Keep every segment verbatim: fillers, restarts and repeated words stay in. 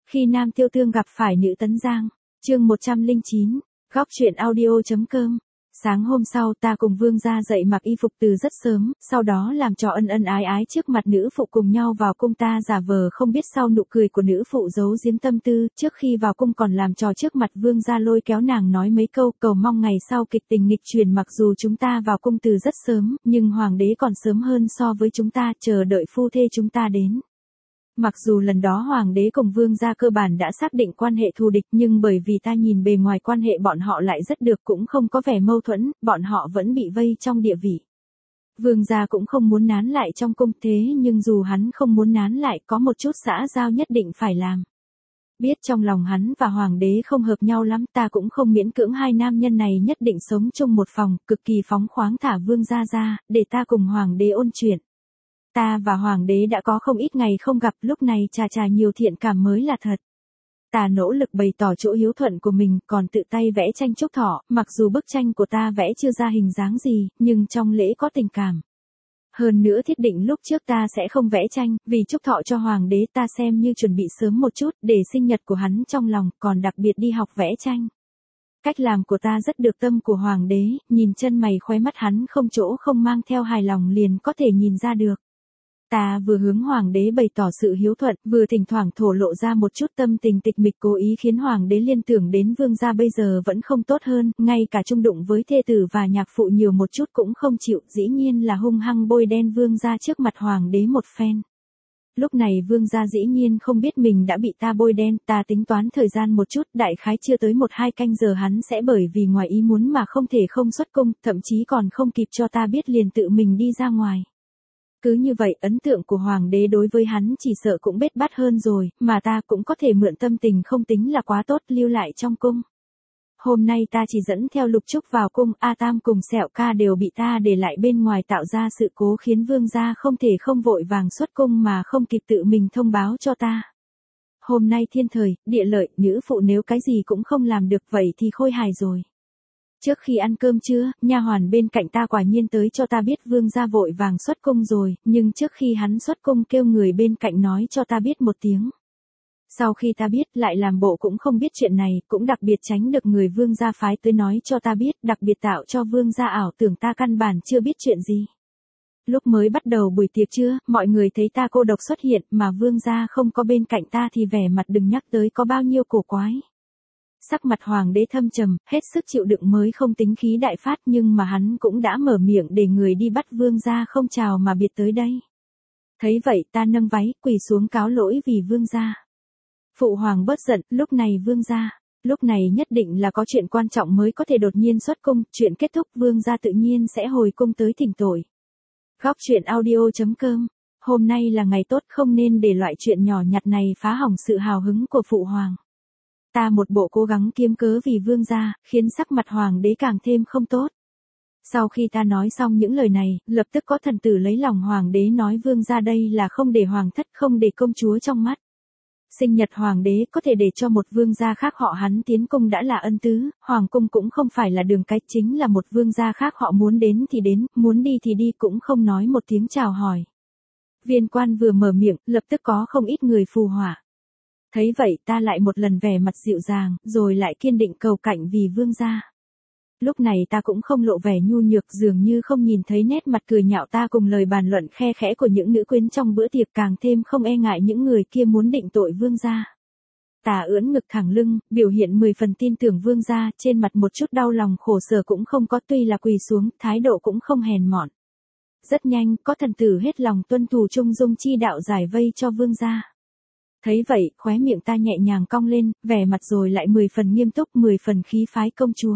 Khi Nam Tiêu Tương gặp phải nữ Tấn Giang, chương một trăm lẻ chín, góc truyện audio.com. Sáng hôm sau ta cùng Vương gia dậy mặc y phục từ rất sớm, sau đó làm trò ân ân ái ái trước mặt nữ phụ cùng nhau vào cung, ta giả vờ không biết sau nụ cười của nữ phụ giấu giếm tâm tư, trước khi vào cung còn làm trò trước mặt Vương gia lôi kéo nàng nói mấy câu cầu mong ngày sau kịch tình nghịch chuyển. Mặc dù chúng ta vào cung từ rất sớm, nhưng hoàng đế còn sớm hơn so với chúng ta, chờ đợi phu thê chúng ta đến. Mặc dù lần đó hoàng đế cùng vương gia cơ bản đã xác định quan hệ thù địch, nhưng bởi vì ta nhìn bề ngoài quan hệ bọn họ lại rất được, cũng không có vẻ mâu thuẫn, bọn họ vẫn bị vây trong địa vị. Vương gia cũng không muốn nán lại trong cung, thế nhưng dù hắn không muốn nán lại, có một chút xã giao nhất định phải làm. Biết trong lòng hắn và hoàng đế không hợp nhau lắm, ta cũng không miễn cưỡng hai nam nhân này nhất định sống chung một phòng, cực kỳ phóng khoáng thả vương gia ra, để ta cùng hoàng đế ôn chuyện. Ta và hoàng đế đã có không ít ngày không gặp, lúc này trà trà nhiều thiện cảm mới là thật. Ta nỗ lực bày tỏ chỗ hiếu thuận của mình, còn tự tay vẽ tranh chúc thọ, mặc dù bức tranh của ta vẽ chưa ra hình dáng gì, nhưng trong lễ có tình cảm. Hơn nữa thiết định lúc trước ta sẽ không vẽ tranh, vì chúc thọ cho hoàng đế ta xem như chuẩn bị sớm một chút, để sinh nhật của hắn trong lòng, còn đặc biệt đi học vẽ tranh. Cách làm của ta rất được tâm của hoàng đế, nhìn chân mày khóe mắt hắn không chỗ không mang theo hài lòng liền có thể nhìn ra được. Ta vừa hướng hoàng đế bày tỏ sự hiếu thuận, vừa thỉnh thoảng thổ lộ ra một chút tâm tình tịch mịch, cố ý khiến hoàng đế liên tưởng đến vương gia bây giờ vẫn không tốt hơn, ngay cả chung đụng với thê tử và nhạc phụ nhiều một chút cũng không chịu, dĩ nhiên là hung hăng bôi đen vương gia trước mặt hoàng đế một phen. Lúc này vương gia dĩ nhiên không biết mình đã bị ta bôi đen, ta tính toán thời gian một chút, đại khái chưa tới một hai canh giờ hắn sẽ bởi vì ngoài ý muốn mà không thể không xuất cung, thậm chí còn không kịp cho ta biết liền tự mình đi ra ngoài. Cứ như vậy ấn tượng của hoàng đế đối với hắn chỉ sợ cũng bết bát hơn rồi, mà ta cũng có thể mượn tâm tình không tính là quá tốt lưu lại trong cung. Hôm nay ta chỉ dẫn theo Lục Trúc vào cung, A Tam cùng Sẹo Ca đều bị ta để lại bên ngoài tạo ra sự cố khiến vương gia không thể không vội vàng xuất cung mà không kịp tự mình thông báo cho ta. Hôm nay thiên thời, địa lợi, nữ phụ nếu cái gì cũng không làm được vậy thì khôi hài rồi. Trước khi ăn cơm trưa, nha hoàn bên cạnh ta quả nhiên tới cho ta biết vương gia vội vàng xuất cung rồi, nhưng trước khi hắn xuất cung kêu người bên cạnh nói cho ta biết một tiếng. Sau khi ta biết lại làm bộ cũng không biết chuyện này, cũng đặc biệt tránh được người vương gia phái tới nói cho ta biết, đặc biệt tạo cho vương gia ảo tưởng ta căn bản chưa biết chuyện gì. Lúc mới bắt đầu buổi tiệc trưa, mọi người thấy ta cô độc xuất hiện mà vương gia không có bên cạnh ta thì vẻ mặt đừng nhắc tới có bao nhiêu cổ quái. Sắc mặt hoàng đế thâm trầm, hết sức chịu đựng mới không tính khí đại phát, nhưng mà hắn cũng đã mở miệng để người đi bắt vương gia không chào mà biệt tới đây. Thấy vậy ta nâng váy, quỳ xuống cáo lỗi vì vương gia. Phụ hoàng bớt giận, lúc này vương gia, lúc này nhất định là có chuyện quan trọng mới có thể đột nhiên xuất cung, chuyện kết thúc vương gia tự nhiên sẽ hồi cung tới thỉnh tội. Góc truyện audio.com, hôm nay là ngày tốt, không nên để loại chuyện nhỏ nhặt này phá hỏng sự hào hứng của phụ hoàng. Ta một bộ cố gắng kiếm cớ vì vương gia, khiến sắc mặt hoàng đế càng thêm không tốt. Sau khi ta nói xong những lời này, lập tức có thần tử lấy lòng hoàng đế nói vương gia đây là không để hoàng thất, không để công chúa trong mắt. Sinh nhật hoàng đế có thể để cho một vương gia khác họ hắn tiến cung đã là ân tứ, hoàng cung cũng không phải là đường cái, chính là một vương gia khác họ muốn đến thì đến, muốn đi thì đi, cũng không nói một tiếng chào hỏi. Viên quan vừa mở miệng, lập tức có không ít người phù họa. Thấy vậy ta lại một lần vẻ mặt dịu dàng, rồi lại kiên định cầu cạnh vì vương gia. Lúc này ta cũng không lộ vẻ nhu nhược, dường như không nhìn thấy nét mặt cười nhạo ta cùng lời bàn luận khe khẽ của những nữ quyến trong bữa tiệc, càng thêm không e ngại những người kia muốn định tội vương gia. Ta ưỡn ngực thẳng lưng, biểu hiện mười phần tin tưởng vương gia, trên mặt một chút đau lòng khổ sở cũng không có, tuy là quỳ xuống, thái độ cũng không hèn mọn. Rất nhanh, có thần tử hết lòng tuân thủ trung dung chi đạo giải vây cho vương gia. Thấy vậy, khóe miệng ta nhẹ nhàng cong lên, vẻ mặt rồi lại mười phần nghiêm túc, mười phần khí phái công chúa.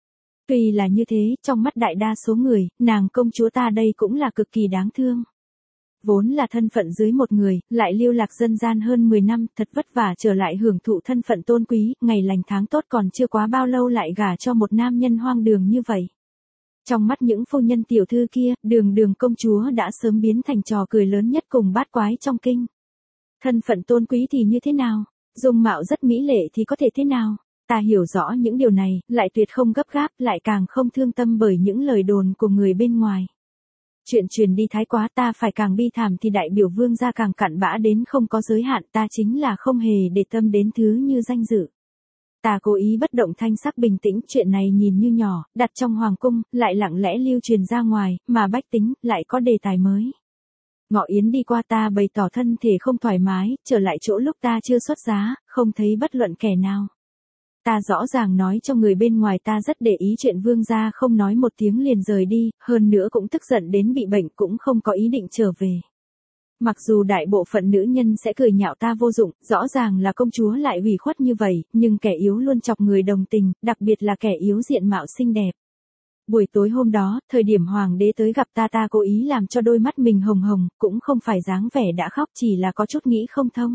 Tuy là như thế, trong mắt đại đa số người, nàng công chúa ta đây cũng là cực kỳ đáng thương. Vốn là thân phận dưới một người, lại lưu lạc dân gian hơn mười năm, thật vất vả trở lại hưởng thụ thân phận tôn quý, ngày lành tháng tốt còn chưa quá bao lâu lại gả cho một nam nhân hoang đường như vậy. Trong mắt những phu nhân tiểu thư kia, đường đường công chúa đã sớm biến thành trò cười lớn nhất cùng bát quái trong kinh. Thân phận tôn quý thì như thế nào? Dung mạo rất mỹ lệ thì có thể thế nào? Ta hiểu rõ những điều này, lại tuyệt không gấp gáp, lại càng không thương tâm bởi những lời đồn của người bên ngoài. Chuyện truyền đi thái quá, ta phải càng bi thảm thì đại biểu vương gia càng cặn bã đến không có giới hạn, ta chính là không hề để tâm đến thứ như danh dự. Ta cố ý bất động thanh sắc bình tĩnh, chuyện này nhìn như nhỏ, đặt trong hoàng cung, lại lặng lẽ lưu truyền ra ngoài, mà bách tính, lại có đề tài mới. Ngọ yến đi qua, ta bày tỏ thân thể không thoải mái, trở lại chỗ lúc ta chưa xuất giá, không thấy bất luận kẻ nào. Ta rõ ràng nói cho người bên ngoài ta rất để ý chuyện vương gia, không nói một tiếng liền rời đi, hơn nữa cũng tức giận đến bị bệnh, cũng không có ý định trở về. Mặc dù đại bộ phận nữ nhân sẽ cười nhạo ta vô dụng, rõ ràng là công chúa lại ủy khuất như vậy, nhưng kẻ yếu luôn chọc người đồng tình, đặc biệt là kẻ yếu diện mạo xinh đẹp. Buổi tối hôm đó, thời điểm hoàng đế tới gặp ta, ta cố ý làm cho đôi mắt mình hồng hồng, cũng không phải dáng vẻ đã khóc, chỉ là có chút nghĩ không thông.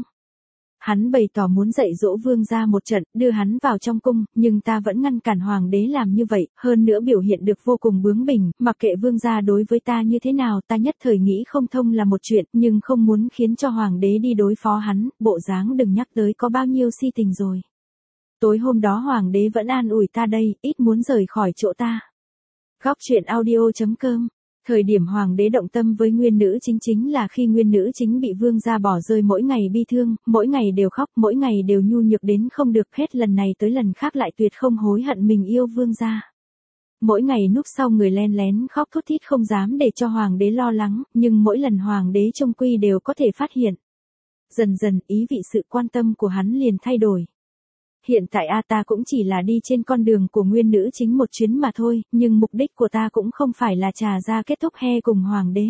Hắn bày tỏ muốn dạy dỗ vương gia một trận, đưa hắn vào trong cung, nhưng ta vẫn ngăn cản hoàng đế làm như vậy, hơn nữa biểu hiện được vô cùng bướng bỉnh, mặc kệ vương gia đối với ta như thế nào, ta nhất thời nghĩ không thông là một chuyện, nhưng không muốn khiến cho hoàng đế đi đối phó hắn, bộ dáng đừng nhắc tới có bao nhiêu si tình rồi. Tối hôm đó hoàng đế vẫn an ủi ta đây, ít muốn rời khỏi chỗ ta. Góc truyện audio chấm com. Thời điểm hoàng đế động tâm với nguyên nữ chính chính là khi nguyên nữ chính bị vương gia bỏ rơi, mỗi ngày bi thương, mỗi ngày đều khóc, mỗi ngày đều nhu nhược đến không được, hết lần này tới lần khác lại tuyệt không hối hận mình yêu vương gia. Mỗi ngày núp sau người len lén khóc thút thít không dám để cho hoàng đế lo lắng, nhưng mỗi lần hoàng đế trông quy đều có thể phát hiện. Dần dần ý vị sự quan tâm của hắn liền thay đổi. Hiện tại a ta cũng chỉ là đi trên con đường của nguyên nữ chính một chuyến mà thôi, nhưng mục đích của ta cũng không phải là trà ra kết thúc he cùng hoàng đế.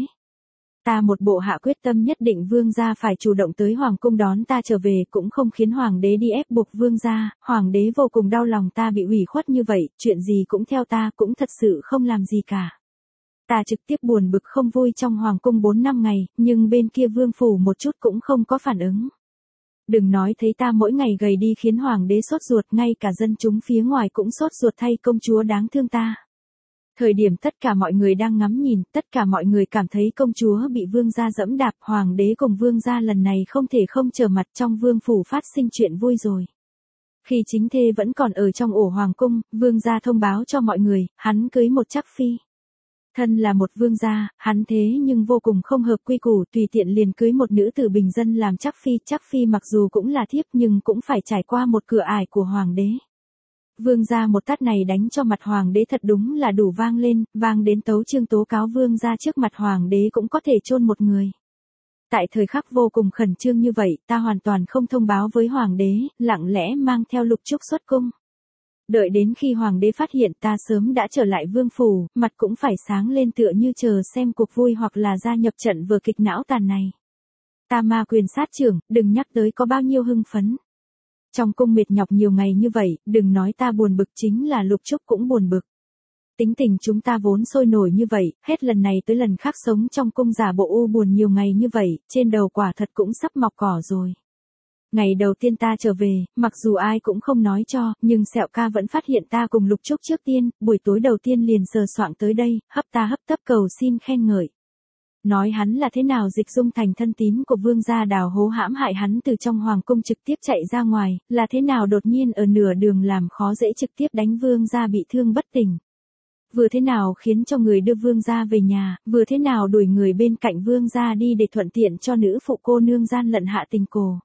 Ta một bộ hạ quyết tâm nhất định vương gia phải chủ động tới hoàng cung đón ta trở về, cũng không khiến hoàng đế đi ép buộc vương gia. Hoàng đế vô cùng đau lòng ta bị ủy khuất như vậy, chuyện gì cũng theo ta, cũng thật sự không làm gì cả. Ta trực tiếp buồn bực không vui trong hoàng cung bốn năm ngày, nhưng bên kia vương phủ một chút cũng không có phản ứng. Đừng nói thấy ta mỗi ngày gầy đi khiến hoàng đế sốt ruột, ngay cả dân chúng phía ngoài cũng sốt ruột thay công chúa đáng thương ta. Thời điểm tất cả mọi người đang ngắm nhìn, tất cả mọi người cảm thấy công chúa bị vương gia dẫm đạp, hoàng đế cùng vương gia lần này không thể không trở mặt, trong vương phủ phát sinh chuyện vui rồi. Khi chính thê vẫn còn ở trong ổ hoàng cung, vương gia thông báo cho mọi người, hắn cưới một trắc phi. Thân là một vương gia, hắn thế nhưng vô cùng không hợp quy củ, tùy tiện liền cưới một nữ tử bình dân làm trắc phi. Trắc phi mặc dù cũng là thiếp nhưng cũng phải trải qua một cửa ải của hoàng đế. Vương gia một tát này đánh cho mặt hoàng đế thật đúng là đủ vang lên, vang đến tấu chương tố cáo vương gia trước mặt hoàng đế cũng có thể chôn một người. Tại thời khắc vô cùng khẩn trương như vậy, ta hoàn toàn không thông báo với hoàng đế, lặng lẽ mang theo Lục Trúc xuất cung. Đợi đến khi hoàng đế phát hiện ta sớm đã trở lại vương phủ, mặt cũng phải sáng lên tựa như chờ xem cuộc vui hoặc là gia nhập trận vừa kịch não tàn này. Ta ma quyền sát trưởng, đừng nhắc tới có bao nhiêu hưng phấn. Trong cung mệt nhọc nhiều ngày như vậy, đừng nói ta buồn bực, chính là Lục Trúc cũng buồn bực. Tính tình chúng ta vốn sôi nổi như vậy, hết lần này tới lần khác sống trong cung giả bộ u buồn nhiều ngày như vậy, trên đầu quả thật cũng sắp mọc cỏ rồi. Ngày đầu tiên ta trở về, mặc dù ai cũng không nói cho, nhưng Sẹo ca vẫn phát hiện ta cùng Lục Trúc trước tiên, buổi tối đầu tiên liền sờ soạng tới đây, hấp ta hấp tấp cầu xin khen ngợi. Nói hắn là thế nào dịch dung thành thân tín của vương gia đào hố hãm hại hắn từ trong hoàng cung trực tiếp chạy ra ngoài, là thế nào đột nhiên ở nửa đường làm khó dễ trực tiếp đánh vương gia bị thương bất tỉnh. Vừa thế nào khiến cho người đưa vương gia về nhà, vừa thế nào đuổi người bên cạnh vương gia đi để thuận tiện cho nữ phụ cô nương gian lận hạ tình cô.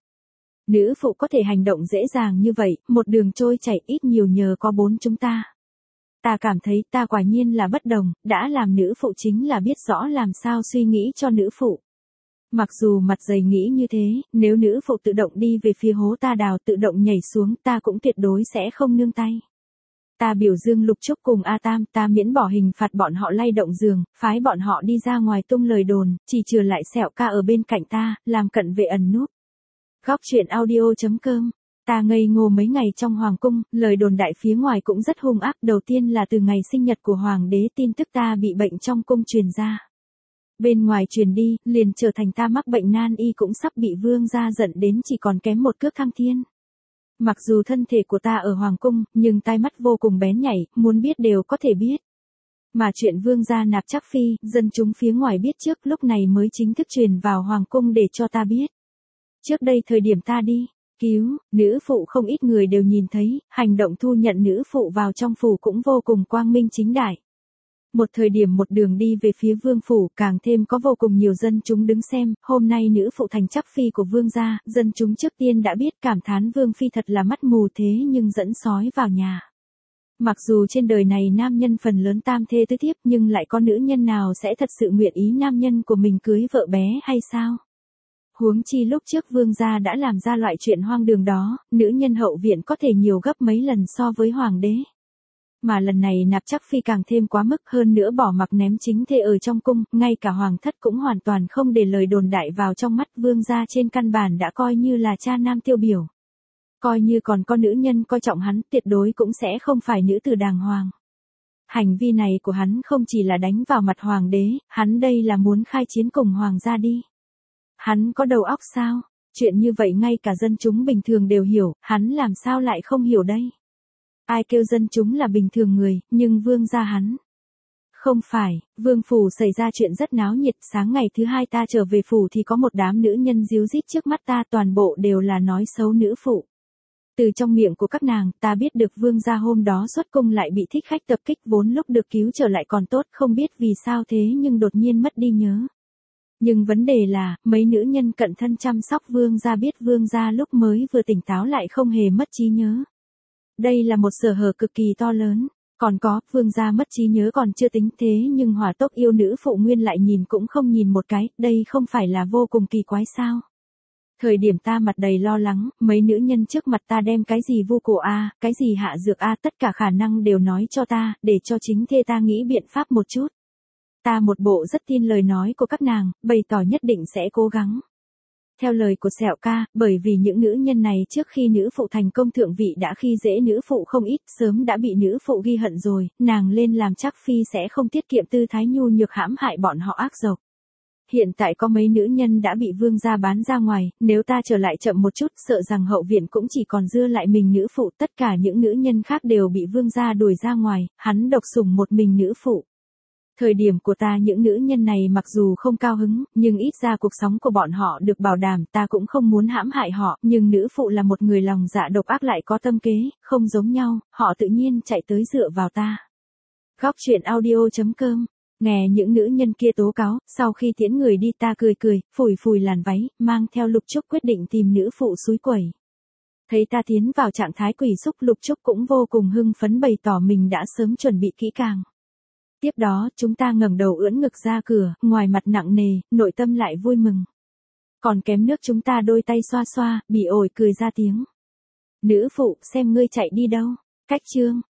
Nữ phụ có thể hành động dễ dàng như vậy, một đường trôi chảy ít nhiều nhờ có bốn chúng ta. Ta cảm thấy ta quả nhiên là bất đồng, đã làm nữ phụ chính là biết rõ làm sao suy nghĩ cho nữ phụ. Mặc dù mặt dày nghĩ như thế, nếu nữ phụ tự động đi về phía hố ta đào tự động nhảy xuống, ta cũng tuyệt đối sẽ không nương tay. Ta biểu dương Lục Trúc cùng A Tam, ta miễn bỏ hình phạt bọn họ lay động giường, phái bọn họ đi ra ngoài tung lời đồn, chỉ trừ lại Sẹo ca ở bên cạnh ta, làm cận vệ ẩn núp. Góc truyện audio chấm com. Ta ngây ngô mấy ngày trong hoàng cung, lời đồn đại phía ngoài cũng rất hung ác, đầu tiên là từ ngày sinh nhật của hoàng đế tin tức ta bị bệnh trong cung truyền ra. Bên ngoài truyền đi, liền trở thành ta mắc bệnh nan y cũng sắp bị vương gia giận đến chỉ còn kém một cước thăng thiên. Mặc dù thân thể của ta ở hoàng cung, nhưng tai mắt vô cùng bén nhạy, muốn biết đều có thể biết. Mà chuyện vương gia nạp trắc phi, dân chúng phía ngoài biết trước, lúc này mới chính thức truyền vào hoàng cung để cho ta biết. Trước đây thời điểm ta đi cứu nữ phụ không ít người đều nhìn thấy, hành động thu nhận nữ phụ vào trong phủ cũng vô cùng quang minh chính đại. Một thời điểm một đường đi về phía vương phủ, càng thêm có vô cùng nhiều dân chúng đứng xem, hôm nay nữ phụ thành chắc phi của vương gia, dân chúng trước tiên đã biết cảm thán vương phi thật là mắt mù thế nhưng dẫn sói vào nhà. Mặc dù trên đời này nam nhân phần lớn tam thê tứ thiếp nhưng lại có nữ nhân nào sẽ thật sự nguyện ý nam nhân của mình cưới vợ bé hay sao? Huống chi lúc trước vương gia đã làm ra loại chuyện hoang đường đó, nữ nhân hậu viện có thể nhiều gấp mấy lần so với hoàng đế. Mà lần này nạp chắc phi càng thêm quá mức, hơn nữa bỏ mặc ném chính thê ở trong cung, ngay cả hoàng thất cũng hoàn toàn không để lời đồn đại vào trong mắt, vương gia trên căn bản đã coi như là cha nam tiêu biểu. Coi như còn có nữ nhân coi trọng hắn, tuyệt đối cũng sẽ không phải nữ tử đàng hoàng. Hành vi này của hắn không chỉ là đánh vào mặt hoàng đế, hắn đây là muốn khai chiến cùng hoàng gia đi. Hắn có đầu óc sao? Chuyện như vậy ngay cả dân chúng bình thường đều hiểu, hắn làm sao lại không hiểu đây? Ai kêu dân chúng là bình thường người, nhưng vương gia hắn. Không phải, vương phủ xảy ra chuyện rất náo nhiệt, sáng ngày thứ hai ta trở về phủ thì có một đám nữ nhân díu dít trước mắt ta, toàn bộ đều là nói xấu nữ phụ. Từ trong miệng của các nàng, ta biết được vương gia hôm đó xuất cung lại bị thích khách tập kích, vốn lúc được cứu trở lại còn tốt, không biết vì sao thế nhưng đột nhiên mất đi nhớ. Nhưng vấn đề là, mấy nữ nhân cận thân chăm sóc vương gia biết vương gia lúc mới vừa tỉnh táo lại không hề mất trí nhớ. Đây là một sở hở cực kỳ to lớn. Còn có, vương gia mất trí nhớ còn chưa tính thế nhưng hỏa tốc yêu nữ phụ nguyên lại nhìn cũng không nhìn một cái, đây không phải là vô cùng kỳ quái sao? Thời điểm ta mặt đầy lo lắng, mấy nữ nhân trước mặt ta đem cái gì vu cổ a, cái gì hạ dược a, tất cả khả năng đều nói cho ta, để cho chính thê ta nghĩ biện pháp một chút. Ta một bộ rất tin lời nói của các nàng, bày tỏ nhất định sẽ cố gắng. Theo lời của Sẹo ca, bởi vì những nữ nhân này trước khi nữ phụ thành công thượng vị đã khi dễ nữ phụ không ít, sớm đã bị nữ phụ ghi hận rồi, nàng lên làm chắc phi sẽ không tiết kiệm tư thái nhu nhược hãm hại bọn họ ác độc. Hiện tại có mấy nữ nhân đã bị vương gia bán ra ngoài, nếu ta trở lại chậm một chút sợ rằng hậu viện cũng chỉ còn dư lại mình nữ phụ, tất cả những nữ nhân khác đều bị vương gia đuổi ra ngoài, hắn độc sủng một mình nữ phụ. Thời điểm của ta những nữ nhân này mặc dù không cao hứng, nhưng ít ra cuộc sống của bọn họ được bảo đảm, ta cũng không muốn hãm hại họ, nhưng nữ phụ là một người lòng dạ độc ác lại có tâm kế, không giống nhau, họ tự nhiên chạy tới dựa vào ta. Góc truyện audio chấm com. Nghe những nữ nhân kia tố cáo, sau khi tiễn người đi ta cười cười, phủi phủi làn váy, mang theo Lục Trúc quyết định tìm nữ phụ xúi quẩy. Thấy ta tiến vào trạng thái quỷ xúc, Lục Trúc cũng vô cùng hưng phấn bày tỏ mình đã sớm chuẩn bị kỹ càng. Tiếp đó, chúng ta ngẩng đầu ưỡn ngực ra cửa, ngoài mặt nặng nề, nội tâm lại vui mừng. Còn kém nước chúng ta đôi tay xoa xoa, bị ổi cười ra tiếng. Nữ phụ, xem ngươi chạy đi đâu. Cách chương.